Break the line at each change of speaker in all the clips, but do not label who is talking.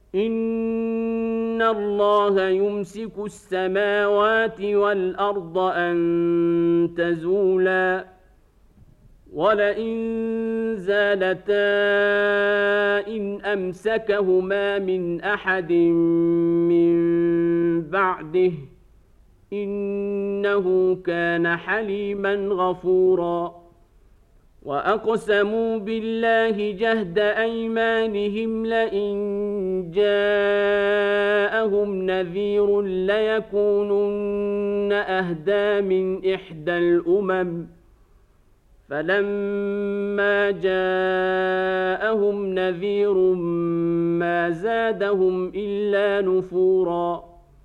إن الله يمسك السماوات والأرض أن تزولا ولئن زالتا إن أمسكهما من أحد من بعده إنه كان حليما غفورا وأقسموا بالله جهد أيمانهم لئن جاءهم نذير ليكونن أهدى من إحدى الأمم فلما جاءهم نذير ما زادهم إلا نفورا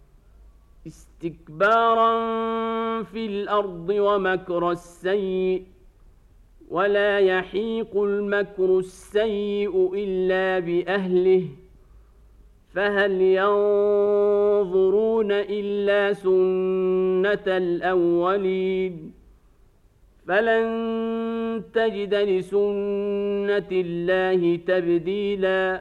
استكبارا في الأرض ومكر السيء ولا يحيق المكر السيء إلا بأهله فهل ينظرون إلا سنة الأولين فلن تجد لسنة الله تبديلا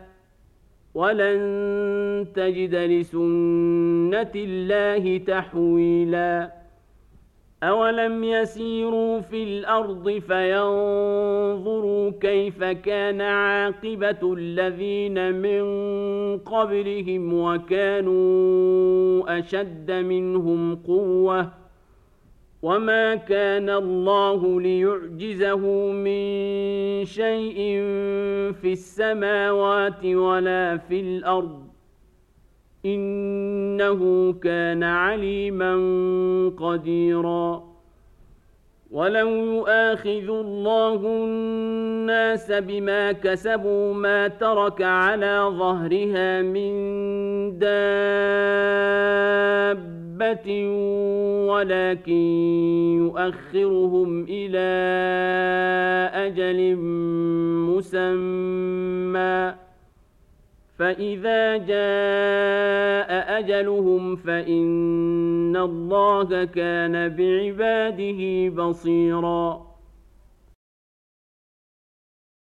ولن تجد لسنة الله تحويلا أولم يسيروا في الأرض فينظروا كيف كان عاقبة الذين من قبلهم وكانوا أشد منهم قوة وما كان الله ليعجزه من شيء في السماوات ولا في الأرض إنه كان عليما قديرا ولو يؤاخذ الله الناس بما كسبوا ما ترك على ظهرها من دابة ولكن يؤخرهم إلى أجل مسمى فإذا جاء أجلهم فإن الله كان بعباده بصيراً